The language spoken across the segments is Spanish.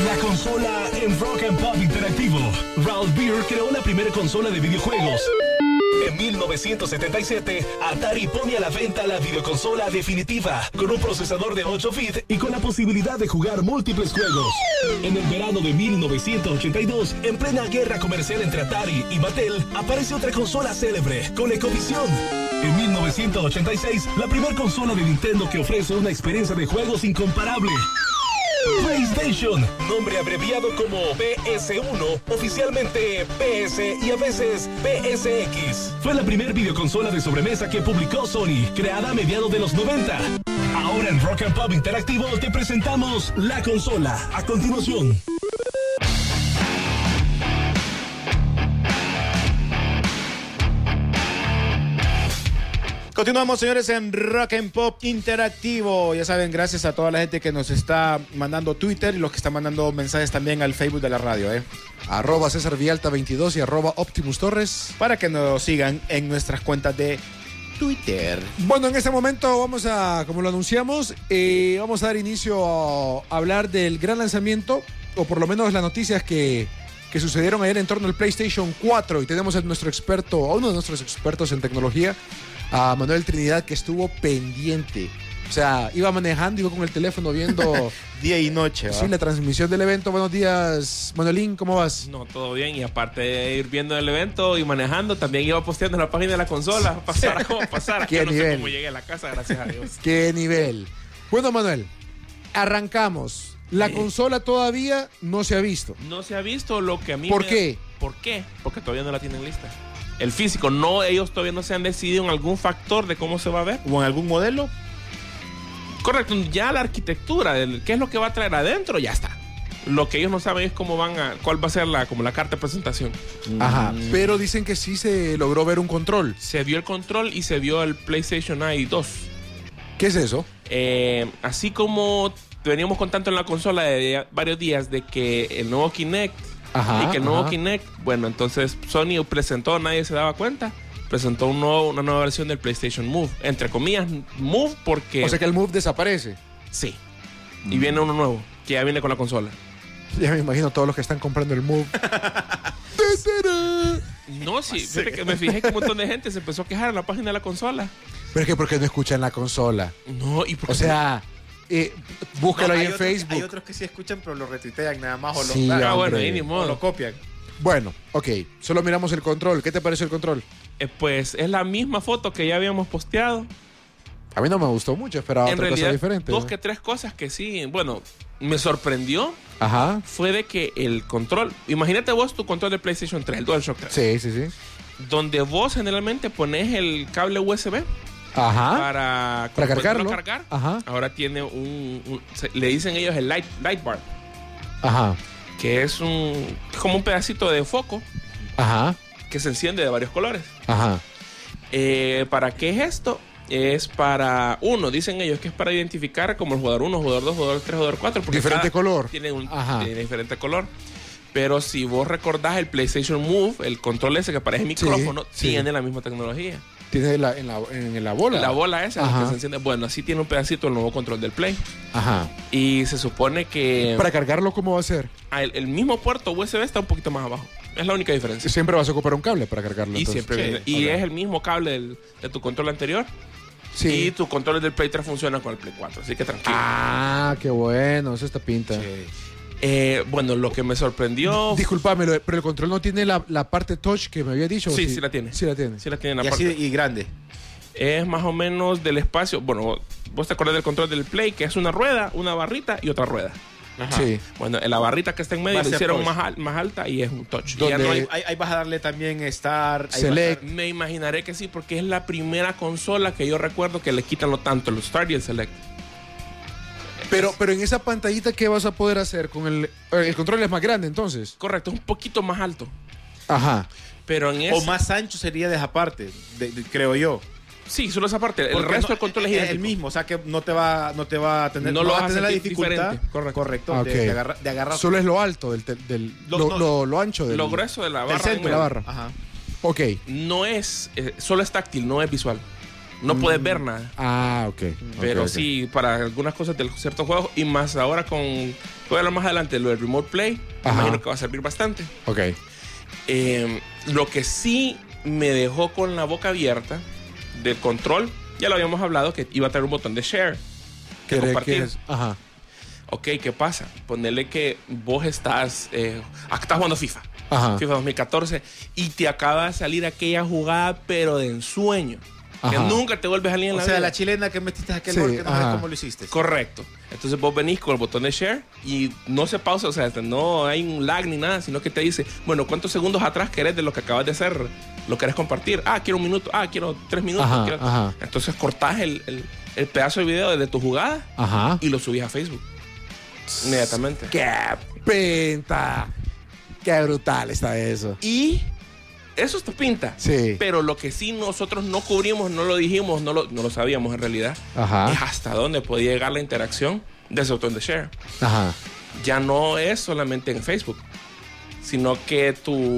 La consola en Rock and Pop Interactivo. Ralph Beer creó la primera consola de videojuegos. En 1977, Atari pone a la venta la videoconsola definitiva, con un procesador de 8 bits y con la posibilidad de jugar múltiples juegos. En el verano de 1982, en plena guerra comercial entre Atari y Mattel, aparece otra consola célebre, ColecoVision. En 1986, la primera consola de Nintendo que ofrece una experiencia de juegos incomparable. PlayStation, nombre abreviado como PS1, oficialmente PS y a veces PSX. Fue la primera videoconsola de sobremesa que publicó Sony, creada a mediados de los 90. Ahora en Rock and Pop Interactivo te presentamos la consola. A continuación. Continuamos, señores, en Rock and Pop Interactivo. Ya saben, gracias a toda la gente que nos está mandando Twitter y los que están mandando mensajes también al Facebook de la radio, @César Villalta 22 y @Optimus Torres. para que nos sigan en nuestras cuentas de Twitter. Bueno, en este momento vamos a, como lo anunciamos, vamos a dar inicio a hablar del gran lanzamiento, o por lo menos las noticias que sucedieron ayer en torno al PlayStation 4. Y tenemos a nuestro experto, a uno de nuestros expertos en tecnología, a Manuel Trinidad, que estuvo pendiente. O sea, iba manejando, iba con el teléfono viendo Día y noche, ¿va? sí, la transmisión del evento. Buenos días, Manuelín, ¿cómo vas? No, todo bien. Y aparte de ir viendo el evento y manejando, también iba posteando en la página de la consola. Pasara como pasara. ¿Qué Yo no sé nivel? cómo llegué a la casa, gracias a Dios. ¿Qué nivel? Bueno, Manuel, arrancamos. La consola todavía no se ha visto. No se ha visto lo que a mí ¿Por qué? ¿Por qué? Porque todavía no la tienen lista. El físico, no, ellos todavía no se han decidido en algún factor de cómo se va a ver. ¿O en algún modelo? Correcto, ya la arquitectura, qué es lo que va a traer adentro, ya está. Lo que ellos no saben es cuál va a ser como la carta de presentación. Ajá, pero dicen que sí se logró ver un control. Se vio el control y se vio el PlayStation Eye 2. ¿Qué es eso? Así como veníamos contando en la consola de varios días de que el nuevo Kinect Ajá, y que el nuevo ajá. Kinect, bueno, entonces Sony presentó, nadie se daba cuenta, presentó una nueva versión del PlayStation Move, entre comillas Move, porque O sea que el Move desaparece. sí, y viene uno nuevo que ya viene con la consola. Ya me imagino todos los que están comprando el Move. No, sí, fíjate que me fijé que un montón de gente se empezó a quejar en la página de la consola. Pero es que ¿por qué no escuchan la consola? No, y porque O sea, búscalo ahí en Hay Facebook. otros que sí escuchan, pero lo retuitean nada más o lo, Sí, bueno, hombre. ahí ni o modo. lo copian. Bueno, ok, solo miramos el control. ¿Qué te pareció el control? Pues es la misma foto que ya habíamos posteado. A mí no me gustó mucho, esperaba En otra cosa realidad, diferente. dos que tres cosas que sí, bueno, me sorprendió Ajá, fue de que el control, imagínate vos tu control de PlayStation 3, el DualShock 3, sí, sí, sí. donde vos generalmente pones el cable USB Ajá, para cargarlo. cargar. Ajá, Ahora tiene le dicen ellos el light bar, ajá, que es como un pedacito de foco ajá, que se enciende de varios colores. ajá. ¿Para qué es esto? Es para, dicen ellos que es para identificar como el jugador 1, jugador 2, jugador 3, jugador 4. Porque Diferente color. Tiene Ajá. tiene diferente color. Pero si vos recordás el PlayStation Move, el control ese que parece micrófono, sí. tiene la misma tecnología. Tiene en la bola. La bola esa Ajá. que se enciende. Bueno, así tiene un pedacito el nuevo control del Play. Ajá. Y se supone que Para cargarlo, ¿cómo va a ser? el mismo puerto USB está un poquito más abajo. Es la única diferencia. Siempre vas a ocupar un cable para cargarlo. Y entonces. siempre Sí, viene. Y ok. es el mismo cable de tu control anterior. Sí. Y tu control del Play 3 funciona con el Play 4. Así que tranquilo. Ah, qué bueno, eso está pinta. Bueno, lo que me sorprendió. Disculpame, pero el control no tiene la parte touch que me había dicho. ¿o Sí, sí la tiene. Sí la tiene. Sí la tiene en Y la así parte. y grande. Es más o menos del espacio. Bueno, vos te acordás del control del Play, que es una rueda, una barrita y otra rueda. Ajá. Sí. Bueno, la barrita que está en medio Va a la ser hicieron touch. más alta y es un touch. Y ¿Dónde? ya no hay- Ahí vas a darle también Star. ahí Select. me imaginaré que sí, porque es la primera consola que yo recuerdo que le quitan lo tanto, el Start y el Select. Pero en esa pantallita, ¿qué vas a poder hacer? Con el control es más grande, entonces. Correcto, es un poquito más alto. Ajá. Pero en vas a- ese. O más ancho sería de esa parte, creo yo. Sí, solo esa parte. El Porque resto no- del control es el idéntico. mismo, o sea que no te va a tener, No lo vas vas a tener la sentir dificultad. diferente. Correcto. Ah, de ok. agarrar. Solo es lo alto lo ancho del Lo grueso de la del barra. centro. de la barra. Ajá. Ok. No es. Solo es táctil, no es visual. No puedes ver nada. Ah, ok. Pero Ok, ok. sí, para algunas cosas de ciertos juegos y más ahora con Voy a hablar más adelante de lo del Remote Play. Ajá. Imagino que va a servir bastante. Ok. Lo que sí me dejó con la boca abierta del control, ya lo habíamos hablado, que iba a tener un botón de share. Que compartir. Ajá. Ok, ¿qué pasa? Ponerle que vos estás jugando FIFA. Ajá. FIFA 2014 y te acaba de salir aquella jugada, pero de ensueño. Que Ajá. nunca te vuelves a salir en la O sea, vida. la chilena que metiste aquel Sí, gol que no ajá. sabes cómo lo hiciste. Correcto. Entonces vos venís con el botón de share y no se pausa, o sea, no hay un lag ni nada, sino que te dice, bueno, ¿cuántos segundos atrás querés de lo que acabas de hacer? ¿Lo querés compartir? Quiero 1 minuto. Quiero 3 minutos. Ajá, quiero... ajá. Entonces cortás el pedazo de video de tu jugada Ajá. y lo subís a Facebook. Inmediatamente. ¡Qué pinta! ¡Qué brutal está eso! Y eso está pinta. Sí. Pero lo que sí nosotros no cubrimos, no lo dijimos, no lo sabíamos en realidad, Ajá. es hasta dónde podía llegar la interacción de ese botón de share. Ajá. Ya no es solamente en Facebook, sino que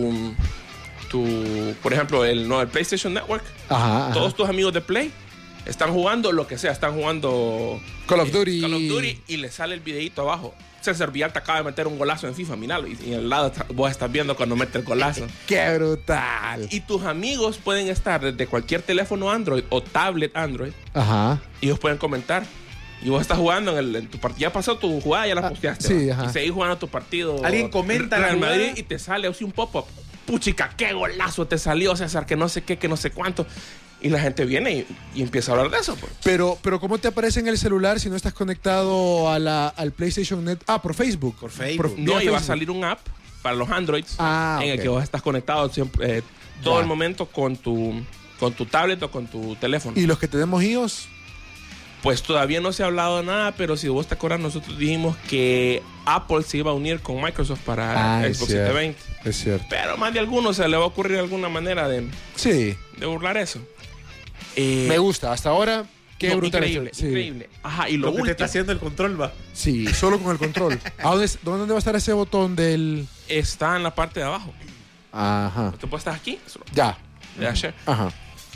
por ejemplo, el PlayStation Network, Ajá. todos tus amigos de Play están jugando lo que sea, están jugando Call of Duty. Call of Duty y le sale el videito abajo. César Villalta acaba de meter un golazo en FIFA, miralo, y al lado vos estás viendo cuando mete el golazo. ¡Qué brutal! Y tus amigos pueden estar desde cualquier teléfono Android o tablet Android Ajá. y ellos pueden comentar. Y vos estás jugando en tu partido. Ya pasó tu jugada, ya la posteaste. sí, ¿va? ajá. Y seguís jugando tu partido. Alguien comenta la Real jugada. Madrid y te sale así un pop-up. Puchica, qué golazo te salió, César, que no sé qué, que no sé cuánto. Y la gente viene y empieza a hablar de eso. Pues. Pero ¿cómo te aparece en el celular si no estás conectado al PlayStation Net? Por Facebook. Por Facebook. No, vía y va a Facebook. salir un app para los Androids en el ok. que vos estás conectado siempre, todo Ya. el momento con tu tablet o con tu teléfono. ¿Y los que tenemos iOS? Pues todavía no se ha hablado de nada, pero si vos te acuerdas, nosotros dijimos que Apple se iba a unir con Microsoft para es Xbox cierto. 720. Es cierto. Pero más de alguno se le va a ocurrir alguna manera de Sí. burlar eso. Me gusta. Hasta ahora, qué no, brutal. Increíble, Sí. increíble. Ajá, y lo Lo que te último, está haciendo el control, va. Sí, solo con el control. ¿Dónde va a estar ese botón del...? está en la parte de abajo. Ajá. Tú puedes estar aquí, Ya. le das share. Ajá.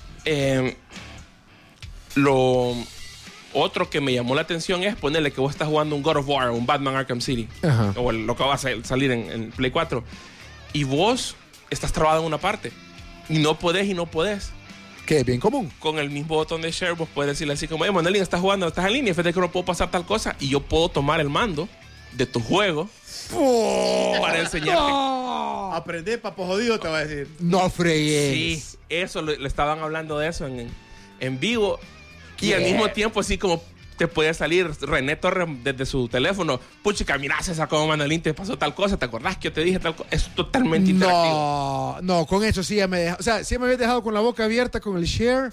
Lo otro que me llamó la atención es ponerle que vos estás jugando un God of War, un Batman Arkham City, Ajá. o lo que va a salir en Play 4, y vos estás trabado en una parte, y no podés. Que es bien común. Con el mismo botón de share vos puedes decirle así como, Manelín, estás jugando, estás en línea, fíjate que no puedo pasar tal cosa, y yo puedo tomar el mando de tu juego para enseñarte. Aprende, papo jodido, te va a decir. No fregues. Sí, eso le estaban hablando de eso en vivo. Y al ¿Qué? mismo tiempo, así como te puede salir René Torres desde su teléfono. Puchica, mirá, César, como Manolín te pasó tal cosa. ¿Te acordás que yo te dije tal cosa? Es totalmente interactivo. No, con eso sí ya me deja. O sea, sí me había dejado con la boca abierta con el share.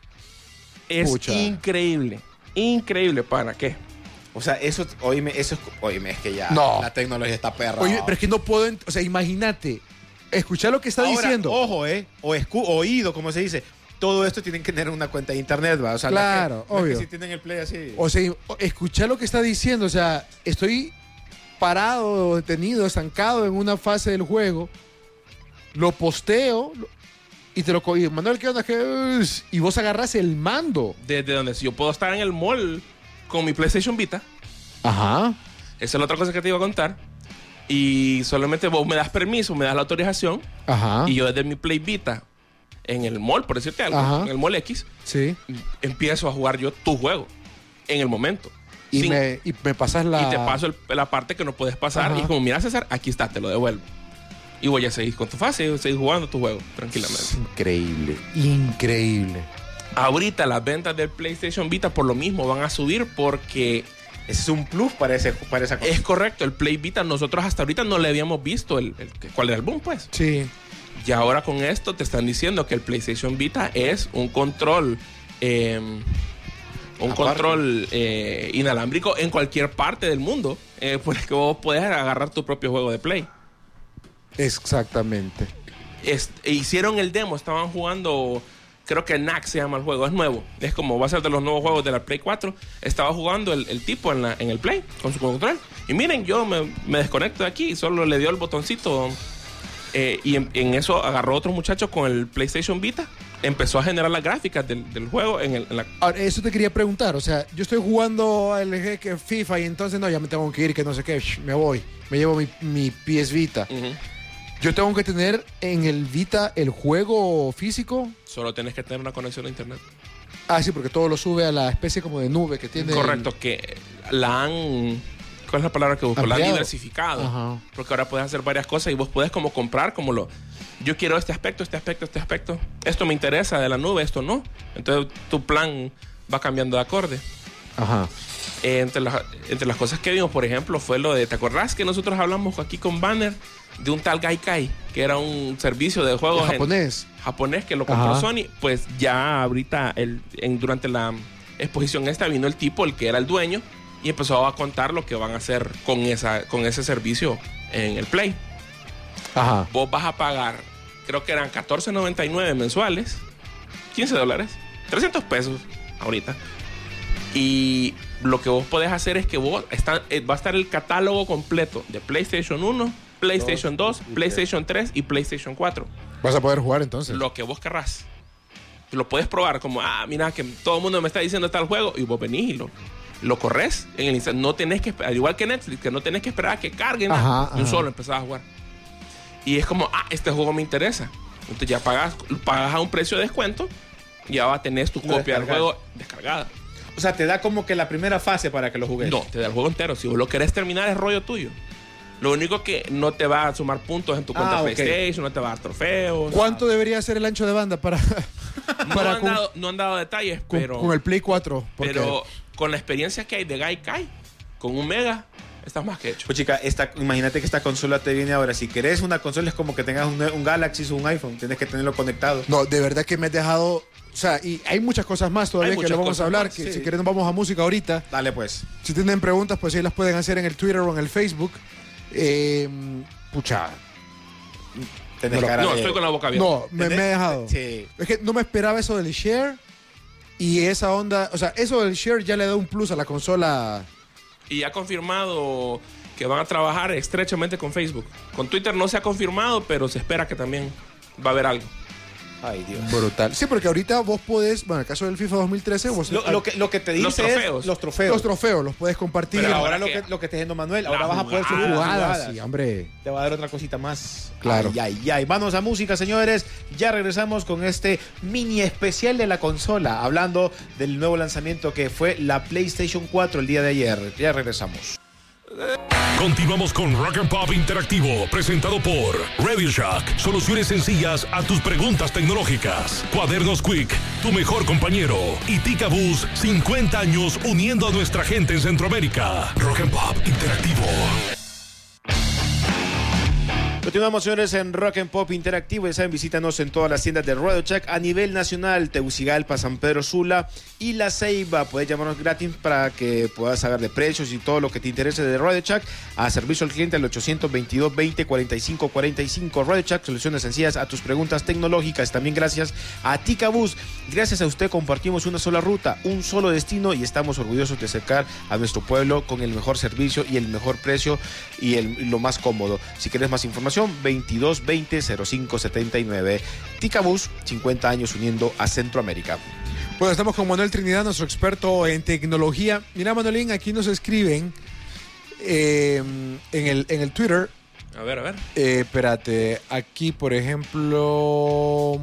Es Pucha. increíble. Increíble, ¿para qué? O sea, es que ya No. la tecnología está perra. Oye, pero es que no puedo. O sea, imagínate. Escuchar lo que está Ahora, diciendo. ojo, oído, como se dice. Todo esto tienen que tener una cuenta de internet, ¿va? O sea, Claro, no es que obvio. si tienen el play así. O sea, escuchar lo que está diciendo. O sea, estoy parado, detenido, estancado en una fase del juego. Lo posteo y te lo y Manuel, ¿qué onda? Y vos agarras el mando. Desde donde si yo puedo estar en el mall con mi PlayStation Vita. Ajá. Esa es la otra cosa que te iba a contar. Y solamente vos me das permiso, me das la autorización. Ajá. Y yo desde mi Play Vita, en el mall, por decirte algo, Ajá. en el mall X, Sí. empiezo a jugar yo tu juego en el momento. Y, Sin- me pasas la. y te paso la parte que no puedes pasar. Ajá. Y es como, mira, César, aquí está, te lo devuelvo. Y voy a seguir con tu fase, seguir jugando tu juego tranquilamente. Increíble. Increíble. Ahorita las ventas del PlayStation Vita por lo mismo van a subir porque Ese es un plus para esa cosa. es correcto, el Play Vita nosotros hasta ahorita no le habíamos visto cuál era el boom, pues. Sí. Y ahora con esto te están diciendo que el PlayStation Vita es un control inalámbrico en cualquier parte del mundo, por el que vos podés agarrar tu propio juego de Play. Exactamente. Hicieron el demo, estaban jugando, creo que NAC se llama el juego, es nuevo, es como va a ser de los nuevos juegos de la Play 4. Estaba jugando el tipo en el Play con su control, y miren, yo me desconecto de aquí y solo le dio el botoncito, y en eso agarró otro muchacho con el PlayStation Vita empezó a generar las gráficas del juego en la... Ahora, eso te quería preguntar, o sea, yo estoy jugando al que FIFA y entonces no, ya me tengo que ir, que no sé qué, me voy, me llevo mi PS Vita. Ujú. Yo tengo que tener en el Vita el juego físico. Solo tienes que tener una conexión a internet. Ah, sí, porque todo lo sube a la especie como de nube que tiene. Correcto, que la han... ¿Cuál es la palabra que busco? La han Ampliado. diversificado. Ajá. Porque ahora puedes hacer varias cosas y vos puedes como comprar como lo... Yo quiero este aspecto. Esto me interesa de la nube, esto no. Entonces tu plan va cambiando de acorde. Ajá. Entre las cosas que vimos, por ejemplo, fue lo de... ¿Te acordás que nosotros hablamos aquí con Banner de un tal Gaikai? Que era un servicio de juegos Japonés. que lo compró Ajá. Sony. Pues ya ahorita, durante la exposición esta, vino el tipo, el que era el dueño, y empezó a contar lo que van a hacer con ese servicio en el Play. Ajá. Vos vas a pagar, creo que eran $14.99 mensuales, $15, $300 ahorita. Y lo que vos podés hacer es que va a estar el catálogo completo de PlayStation 1, PlayStation 2, PlayStation 3 y PlayStation 4. Vas a poder jugar entonces. Lo que vos querrás. Lo puedes probar como, mira que todo el mundo me está diciendo tal juego, y vos venís y lo corres en el instante. No tenés que esperar, igual que Netflix, que no tenés que esperar a que carguen Ajá, un ajá. solo empezás a jugar. Y es como, este juego me interesa. Entonces ya pagas a un precio de descuento, ya tenés tu copia del juego descargada. O sea, te da como que la primera fase para que lo jugues. No, te da el juego entero. Si vos lo querés terminar, es rollo tuyo. Lo único que no te va a sumar puntos en tu cuenta ok. PlayStation, no te va a dar trofeos. ¿Cuánto debería ser el ancho de banda para No han dado detalles, con, pero... con el Play 4? Porque Pero con la experiencia que hay de Gaikai, con 1 mega, estás más que hecho. Pues chica, imagínate que esta consola te viene ahora. Si querés una consola es como que tengas un Galaxy o un iPhone. Tienes que tenerlo conectado. No, de verdad que me has dejado... O sea, y hay muchas cosas más todavía Hay que muchas le vamos cosas a hablar. más, Que sí. si quieren vamos a música ahorita. Dale pues. Si tienen preguntas, pues ahí las pueden hacer en el Twitter o en el Facebook. Pucha. Tenés No, cara No, de- estoy con la boca abierta. No, me he dejado. Sí. Es que no me esperaba eso del share. Y esa onda... O sea, eso del share ya le da un plus a la consola. Y ha confirmado que van a trabajar estrechamente con Facebook. Con Twitter no se ha confirmado, pero se espera que también va a haber algo. Ay, Dios. Brutal. Sí, porque ahorita vos podés... Bueno, en el caso del FIFA 2013... Vos, Lo que te dice Los trofeos. es los trofeos. los trofeos los puedes compartir. Pero Ahora ahora que- lo que te está diciendo Manuel, La ahora vas a poder subir jugada. las jugadas, jugadas. sí, hombre. Te va a dar otra cosita más. Claro. Ay. Vamos a música, señores. Ya regresamos con este mini especial de la consola, hablando del nuevo lanzamiento que fue la PlayStation 4 el día de ayer. Ya regresamos. Continuamos con Rock and Pop Interactivo, presentado por Radio Shack. Soluciones sencillas a tus preguntas tecnológicas. Cuadernos Quick, tu mejor compañero. Y Tica Bus, 50 años uniendo a nuestra gente en Centroamérica. Rock and Pop Interactivo. Continuamos, señores, en Rock and Pop Interactivo. Ya saben, visítanos en todas las tiendas de Radio Shack a nivel nacional: Tegucigalpa, San Pedro Sula y La Ceiba. Puedes llamarnos gratis para que puedas saber de precios y todo lo que te interese de Radio Shack. A servicio al cliente al 822-20-45-45. Radio Shack, soluciones sencillas a tus preguntas tecnológicas. También gracias a Ticabús. Gracias a usted compartimos una sola ruta, un solo destino, y estamos orgullosos de acercar a nuestro pueblo con el mejor servicio y el mejor precio y lo más cómodo. Si quieres más información, 2220-0579. Ticabús, 50 años uniendo a Centroamérica. Bueno, estamos con Manuel Trinidad, nuestro experto en tecnología. Mira, Manuelín, aquí nos escriben en el Twitter. A ver. Espérate, aquí por ejemplo...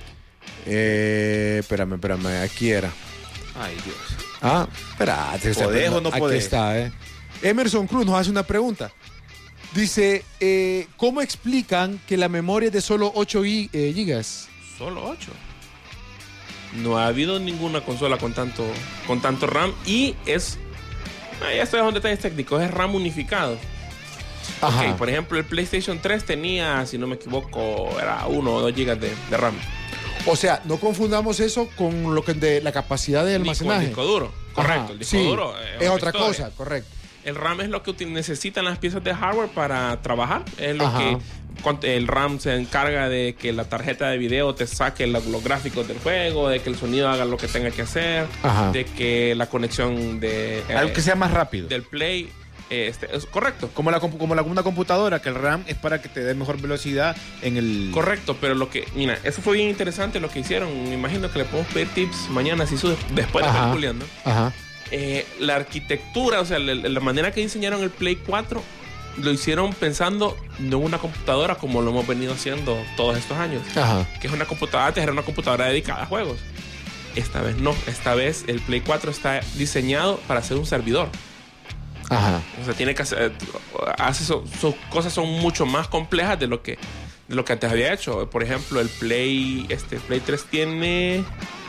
espérame, aquí era. Ay, Dios. Espérate. ¿Podés o no aquí podés? está, Emerson Cruz nos hace una pregunta. Dice, ¿cómo explican que la memoria es de solo 8 gigas? Solo 8. No ha habido ninguna consola con tanto RAM. Y es... ya estoy en detalles técnicos. Es RAM unificado. Ajá. Ok, por ejemplo, el PlayStation 3 tenía, si no me equivoco, era 1 o 2 gigas de RAM. O sea, no confundamos eso con lo que de la capacidad de Ni con el disco disco duro. Correcto, Ajá, el disco sí, duro es otra historia. cosa, correcto. El RAM es lo que necesitan las piezas de hardware para trabajar. Es lo Ajá. que el RAM se encarga de que la tarjeta de video te saque los gráficos del juego, de que el sonido haga lo que tenga que hacer, Ajá. de que la conexión de Algo que sea más rápido. del Play Es correcto. Como una computadora, que el RAM es para que te dé mejor velocidad en el... Correcto, pero mira, eso fue bien interesante lo que hicieron. Me imagino que le podemos pedir tips mañana, si después de calculando. Ajá. La arquitectura, o sea, la manera que diseñaron el Play 4, lo hicieron pensando en una computadora como lo hemos venido haciendo todos estos años. Ajá. Que es una computadora, antes era una computadora dedicada a juegos. Esta vez no, esta vez el Play 4 está diseñado para ser un servidor. Ajá. O sea, tiene que hacer, sus cosas son mucho más complejas de lo que antes había hecho. Por ejemplo, el Play 3 tiene...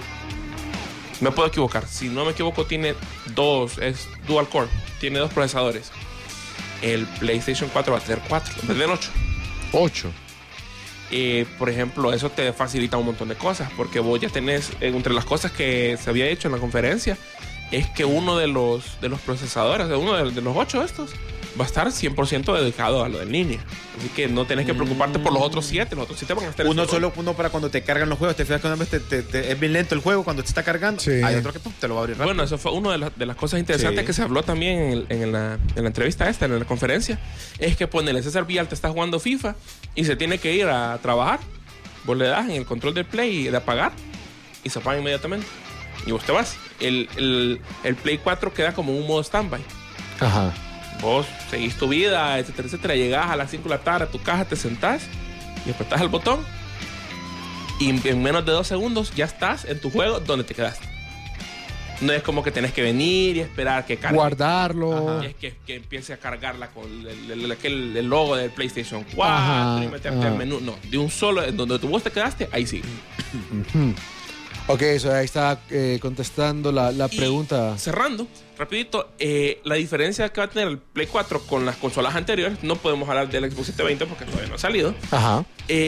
Me puedo equivocar. Si no me equivoco, tiene es dual core. Tiene 2 procesadores. El PlayStation 4 va a tener 4, en vez del 8. 8. Por ejemplo, eso te facilita un montón de cosas, porque vos ya tenés, entre las cosas que se había hecho en la conferencia, es que uno de los procesadores, uno de los 8 estos, va a estar 100% dedicado a lo de línea. Así que no tenés que preocuparte por los otros 7. Los otros 7 van a estar... Uno para cuando te cargan los juegos. Te fijas que una vez es bien lento el juego cuando te está cargando. Sí. Hay otro que te lo va a abrir rápido. Bueno, eso fue una de las cosas interesantes que se habló también en la entrevista en la conferencia. Es que ponele, César Villalta está jugando FIFA y se tiene que ir a trabajar. Vos le das en el control del Play de apagar y se apaga inmediatamente. Y vos te vas. El Play 4 queda como un modo standby. Ajá. Vos seguís tu vida, etcétera, etcétera. Llegás a las 5 de la tarde a tu casa, te sentás y apretás el botón. Y en menos de 2 segundos ya estás en tu juego donde te quedaste. No es como que tenés que venir y esperar que cargue. Guardarlo. Y es que empiece a cargarla con el logo del PlayStation 4. Ajá, y meterte al menú. No, de un solo, donde vos te quedaste, ahí sí. Ok, eso ahí está contestando la pregunta. Cerrando, rapidito, la diferencia que va a tener el Play 4 con las consolas anteriores, no podemos hablar del Xbox 720 porque todavía no ha salido. Ajá.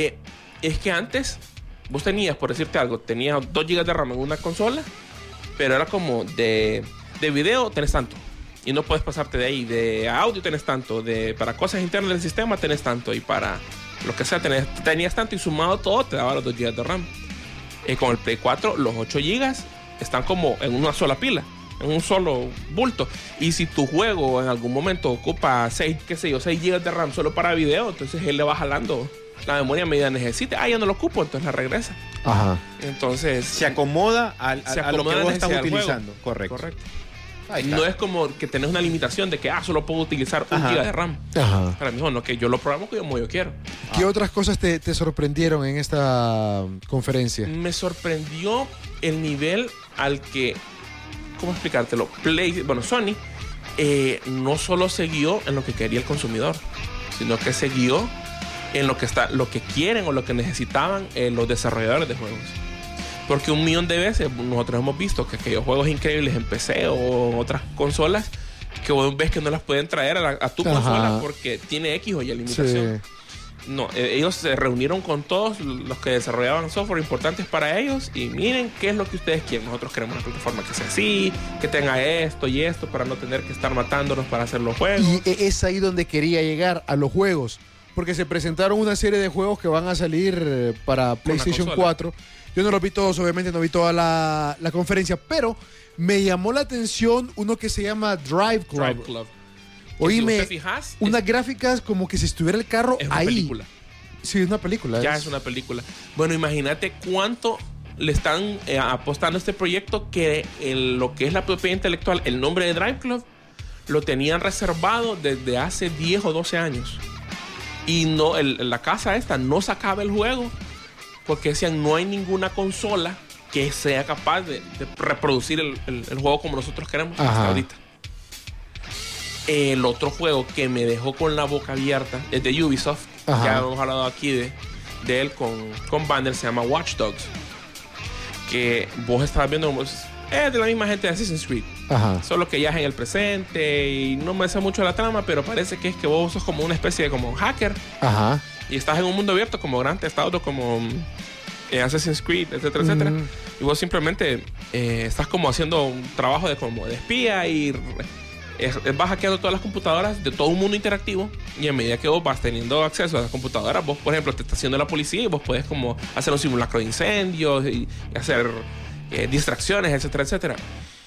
Es que antes vos tenías, por decirte algo, tenías 2 GB de RAM en una consola, pero era como de video tenés tanto y no puedes pasarte de ahí. De audio tenés tanto, para cosas internas del sistema tenés tanto, y para lo que sea tenías tanto, y sumado todo te daba los 2 GB de RAM. Con el Play 4 los 8 GB están como en una sola pila, en un solo bulto. Y si tu juego en algún momento ocupa 6 GB de RAM solo para video, entonces él le va jalando la memoria a medida que necesite. Ya no lo ocupo, entonces la regresa. Ajá. Entonces se acomoda a lo que vos estás utilizando. Correcto. No es como que tenés una limitación de que solo puedo utilizar 1 GB de RAM. Ajá. Para mí no, que yo lo programo como yo quiero. ¿Qué otras cosas te sorprendieron en esta conferencia? Me sorprendió el nivel al que, ¿cómo explicártelo? Sony no solo siguió en lo que quería el consumidor, sino que siguió en lo que quieren o lo que necesitaban los desarrolladores de juegos. Porque 1.000.000 de veces nosotros hemos visto que aquellos juegos increíbles en PC o en otras consolas, que vos ves que no las pueden traer a tu consola porque tiene X o Y limitación. Sí. No, ellos se reunieron con todos los que desarrollaban software importantes para ellos y miren qué es lo que ustedes quieren. Nosotros queremos una plataforma que sea así, que tenga esto y esto, para no tener que estar matándonos para hacer los juegos. Y es ahí donde quería llegar, a los juegos, porque se presentaron una serie de juegos que van a salir para PlayStation 4. Yo no los vi todos, obviamente no vi toda la conferencia, pero me llamó la atención uno que se llama Drive Club. Oíme, si te fijas, unas gráficas como que si estuviera el carro es una ahí. Película. Sí, es una película. Ya es una película. Bueno, imagínate cuánto le están apostando a este proyecto, que lo que es la propiedad intelectual, el nombre de Drive Club, lo tenían reservado desde hace 10 o 12 años. Y no, la casa esta no sacaba el juego porque decían no hay ninguna consola que sea capaz de reproducir el juego como nosotros queremos hasta ahorita. El otro juego que me dejó con la boca abierta es de Ubisoft. Ya hemos hablado aquí de él con Banner. Se llama Watch Dogs, que vos estabas viendo es de la misma gente de Assassin's Creed. Solo que ya es en el presente y no me sé mucho la trama, pero parece que es que vos sos como una especie de como hacker. Y estás en un mundo abierto como Grand Theft Auto, como Assassin's Creed, etcétera, etcétera. Y vos simplemente estás como haciendo un trabajo de espía y vas hackeando todas las computadoras de todo un mundo interactivo. Y a medida que vos vas teniendo acceso a las computadoras, vos, por ejemplo, te está haciendo la policía y vos podés como hacer un simulacro de incendios y hacer distracciones, etcétera, etcétera.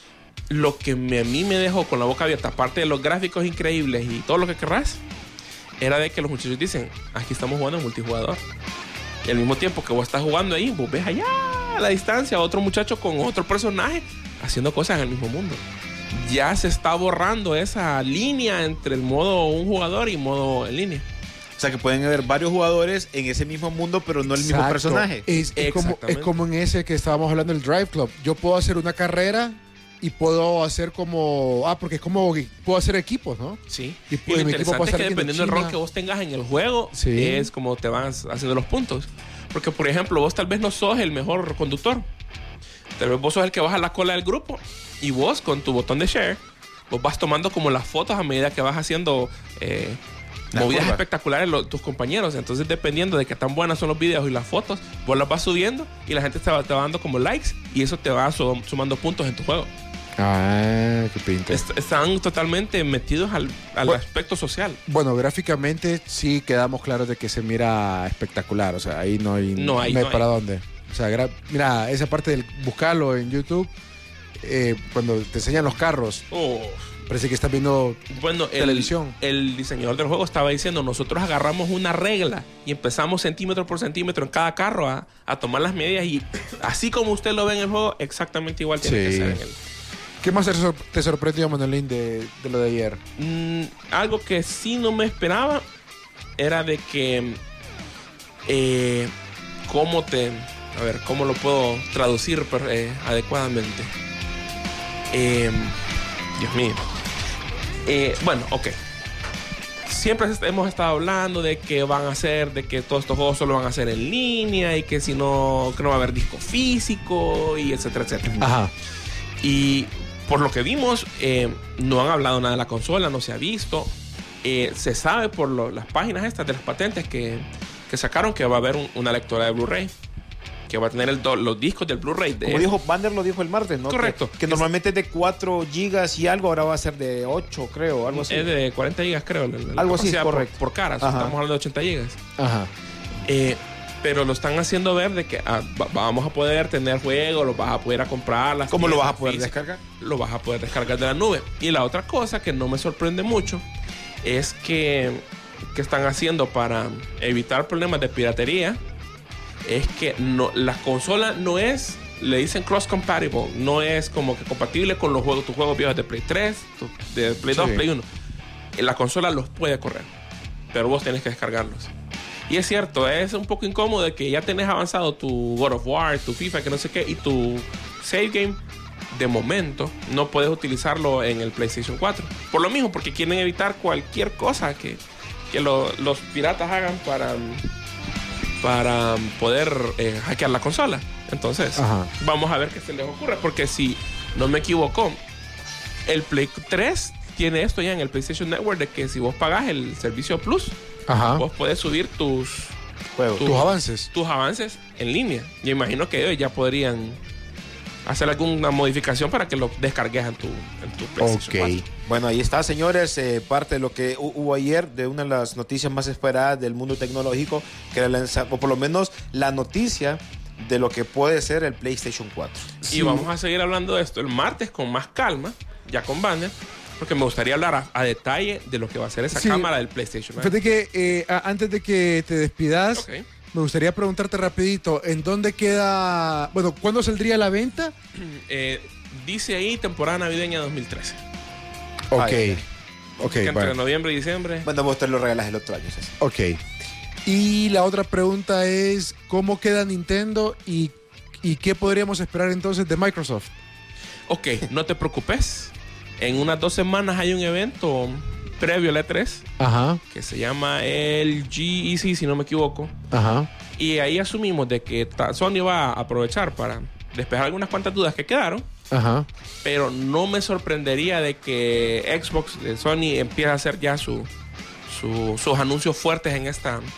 lo que a mí me dejó con la boca abierta, aparte de los gráficos increíbles y todo lo que querrás, era de que los muchachos dicen, aquí estamos jugando en multijugador. Y al mismo tiempo que vos estás jugando ahí, vos ves allá a la distancia a otro muchacho con otro personaje haciendo cosas en el mismo mundo. Ya se está borrando esa línea entre el modo un jugador y modo en línea. O sea que pueden haber varios jugadores en ese mismo mundo, pero no el mismo Exacto. personaje. Es como en ese que estábamos hablando del Drive Club. Yo puedo hacer una carrera y puedo hacer como... porque es como... Puedo hacer equipos, ¿no? Sí. Y lo mi equipo interesante puede es ser que dependiendo del China. rol que vos tengas en el juego, Sí. es como te vas haciendo los puntos. Porque, por ejemplo, vos tal vez no sos el mejor conductor. Tal vez vos sos el que vas a la cola del grupo y vos, con tu botón de share, vos vas tomando como las fotos a medida que vas haciendo... movidas curva. espectaculares tus compañeros. Entonces, dependiendo de qué tan buenas son los videos y las fotos, vos las vas subiendo y la gente te va dando como likes y eso te va sumando puntos en tu juego. Qué pinta. Están totalmente metidos al Bueno. aspecto social. Bueno, gráficamente sí quedamos claros de que se mira espectacular. O sea, ahí no hay para dónde. O sea, mira, esa parte del buscarlo en YouTube, cuando te enseñan los carros, parece que estás viendo Bueno, televisión. el diseñador del juego estaba diciendo, nosotros agarramos una regla y empezamos centímetro por centímetro en cada carro a tomar las medidas y así como usted lo ve en el juego, exactamente igual tiene que Sí. ser en el... ¿Qué más te sorprendió, Manolín, de lo de ayer? Algo que sí no me esperaba era de que ¿cómo lo puedo traducir adecuadamente? Dios mío. Bueno, ok. Siempre hemos estado hablando de que van a hacer, de que todos estos juegos solo van a ser en línea y que si no, que no va a haber disco físico y etcétera, etcétera. Ajá. Y por lo que vimos, no han hablado nada de la consola, no se ha visto. Se sabe por las páginas estas de las patentes que sacaron que va a haber una lectora de Blu-ray, que va a tener los discos del Blu-ray. Como dijo Bander, lo dijo el martes, ¿no? Correcto. Que normalmente es de 4 gigas y algo, ahora va a ser de 8, creo, algo así. Es de 40 gigas, creo. Algo así, capacidad correcto. Por caras, Ajá. estamos hablando de 80 gigas. Ajá. Pero lo están haciendo ver de que vamos a poder tener juegos, los vas a poder comprar. ¿Cómo lo vas a poder descargar? Lo vas a poder descargar de la nube. Y la otra cosa que no me sorprende mucho es que están haciendo para evitar problemas de piratería es que la consola no es, le dicen cross compatible, no es como que compatible con tus juegos viejos de Play 3, de Play 2, Sí. Play 1. La consola los puede correr, pero vos tenés que descargarlos. Y es cierto, es un poco incómodo de que ya tenés avanzado tu God of War, tu FIFA, que no sé qué, y tu save game, de momento, no puedes utilizarlo en el PlayStation 4. Por lo mismo, porque quieren evitar cualquier cosa que los piratas hagan para poder hackear la consola. Entonces, Ajá. vamos a ver qué se les ocurre, porque si no me equivoco, el Play 3 tiene esto ya en el PlayStation Network de que si vos pagás el servicio Plus, Ajá. vos puedes subir tus Juegos. Tus avances. en línea. Yo imagino que ellos ya podrían hacer alguna modificación para que lo descargues en tu PlayStation 4. Bueno, ahí está, señores, parte de lo que hubo ayer, de una de las noticias más esperadas del mundo tecnológico, que era o por lo menos la noticia de lo que puede ser el PlayStation 4. Y vamos a seguir hablando de esto el martes con más calma, ya con Banner, porque me gustaría hablar a detalle de lo que va a ser esa Sí. cámara del PlayStation. Fíjate que antes de que te despidas, Ok. me gustaría preguntarte rapidito, ¿en dónde queda, bueno, cuándo saldría a la venta? Dice ahí temporada navideña 2013. Ok, Ay, ok, Que entre bueno. noviembre y diciembre. Bueno, vos te lo regalas el otro año, César. Ok. Y la otra pregunta es, ¿cómo queda Nintendo y qué podríamos esperar entonces de Microsoft? Ok, no te preocupes. En unas 2 semanas hay un evento previo al E3 Ajá, que se llama el GEC, si no me equivoco. ajá. Y ahí asumimos de que Sony va a aprovechar para despejar algunas cuantas dudas que quedaron. Ajá. Pero no me sorprendería de que Xbox de Sony empiece a hacer ya sus anuncios fuertes en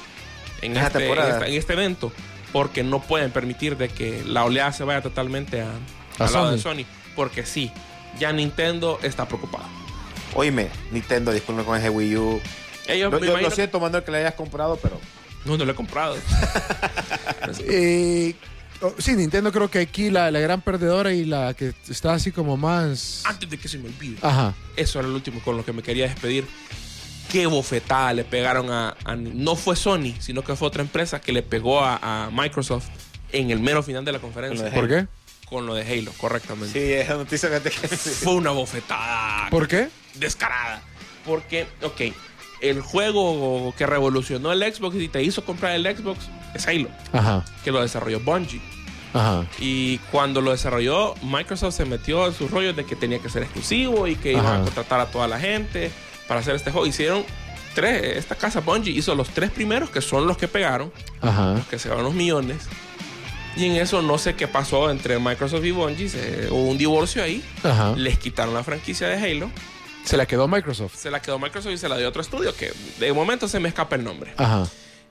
este evento, porque no pueden permitir de que la oleada se vaya totalmente al lado de Sony, porque sí, ya Nintendo está preocupado. Oíme, Nintendo, disculpe con ese Wii U. Ellos, me Lo imagino siento, Manuel, que le hayas comprado, pero... no lo he comprado. Sí, Nintendo creo que aquí la gran perdedora y la que está así como más... Antes de que se me olvide. Ajá. Eso era el último con lo que me quería despedir. Qué bofetada le pegaron a no fue Sony, sino que fue otra empresa que le pegó a Microsoft en el mero final de la conferencia. ¿Por qué? Con lo de Halo, correctamente. Sí, esa noticia que te... Fue una bofetada. ¿Por qué? Descarada. Porque, ok, el juego que revolucionó el Xbox y te hizo comprar el Xbox es Halo. Ajá. Que lo desarrolló Bungie. Ajá. Y cuando lo desarrolló, Microsoft se metió en sus rollos de que tenía que ser exclusivo y que iban a contratar a toda la gente para hacer este juego. Hicieron esta casa Bungie hizo los 3 primeros, que son los que pegaron, los que se van los millones. Y en eso no sé qué pasó entre Microsoft y Bungie, hubo un divorcio ahí. Ajá. Les quitaron la franquicia de Halo. Se la quedó Microsoft. Se la quedó Microsoft y se la dio a otro estudio, que de momento se me escapa el nombre. Ajá.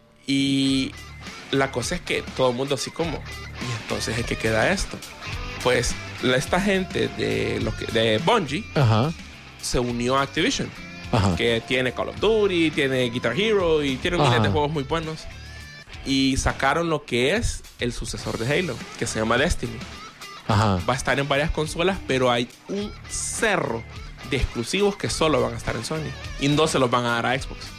Y la cosa es que todo el mundo así como, ¿y entonces en qué queda esto? Pues esta gente de Bungie se unió a Activision, que tiene Call of Duty, tiene Guitar Hero y tiene un montón de juegos muy buenos. Y sacaron lo que es el sucesor de Halo, que se llama Destiny. Va a estar en varias consolas, pero hay un cerro de exclusivos que solo van a estar en Sony y no se los van a dar a Xbox.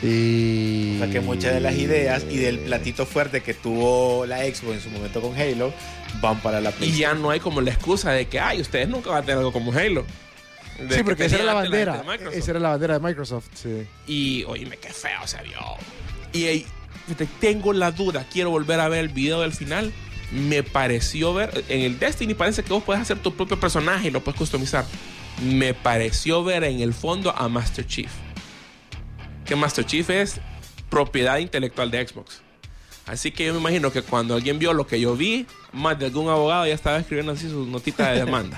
O sea que muchas de las ideas y del platito fuerte que tuvo la Xbox en su momento con Halo van para la PlayStation. Y ya no hay como la excusa de que ustedes nunca van a tener algo como Halo. Sí, porque esa era la bandera. Esa era la bandera de Microsoft, sí. Y oíme, qué feo se vio. Y tengo la duda, quiero volver a ver el video del final. Me pareció ver, en el Destiny parece que vos puedes hacer tu propio personaje y lo puedes customizar. Me pareció ver en el fondo a Master Chief. Que Master Chief es propiedad intelectual de Xbox. Así que yo me imagino que cuando alguien vio lo que yo vi, más de algún abogado ya estaba escribiendo así sus notitas de demanda.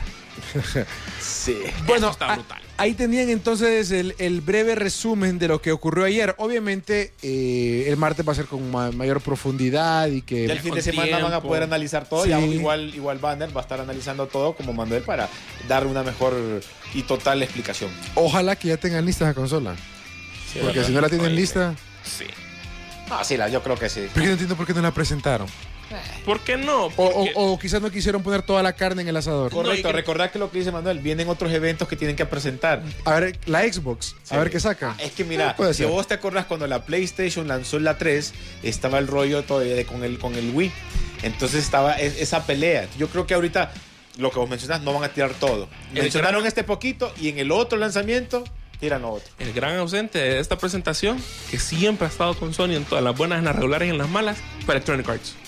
Sí. Bueno, está brutal. Ahí tenían entonces el breve resumen de lo que ocurrió ayer. Obviamente el martes va a ser con mayor profundidad y que... Ya el fin de semana van a poder analizar todo. Sí. Ya igual Banner va a estar analizando todo como Manuel para dar una mejor y total explicación. Ojalá que ya tengan lista la consola. Sí, porque ¿verdad? si no la tienen lista... Sí. Ah, sí, yo creo que sí. Pero yo no entiendo por qué no la presentaron. ¿Por qué no? O quizás no quisieron poner toda la carne en el asador. Correcto, No, recordad que lo que dice Manuel, vienen otros eventos que tienen que presentar. A ver, la Xbox, Sí. a ver qué saca. Es que mira, Puede si ser. vos te acordás cuando la PlayStation lanzó la 3, estaba el rollo todavía con el Wii. Entonces estaba esa pelea. Yo creo que ahorita, lo que vos mencionás, no van a tirar todo. Mencionaron este poquito y en el otro lanzamiento tiran lo otro. El gran ausente de esta presentación, que siempre ha estado con Sony en todas las buenas, en las regulares y en las malas, fue Electronic Arts.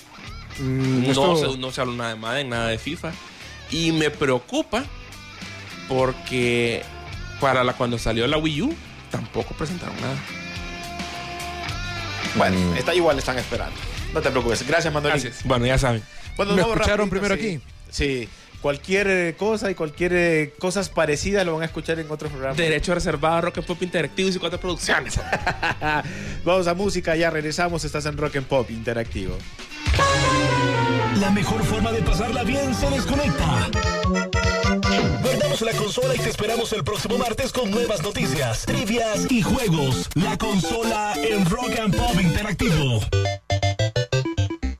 No se habló nada de Madden, nada de FIFA. Y me preocupa porque cuando salió la Wii U, tampoco presentaron nada. Bueno, igual están esperando. No te preocupes. Gracias, Manuel. Gracias. Bueno, ya saben. Bueno, ¿Me vamos escucharon rapidito, primero sí. Sí. Cualquier cosa y cualquier cosas parecidas lo van a escuchar en otros programas. Derecho reservado a Rock and Pop Interactivo y 50 Producciones. Vamos a música, ya regresamos. Estás en Rock and Pop Interactivo. La mejor forma de pasarla bien se desconecta. Guardamos la consola y te esperamos el próximo martes con nuevas noticias, trivias y juegos. La consola en Rock and Pop Interactivo.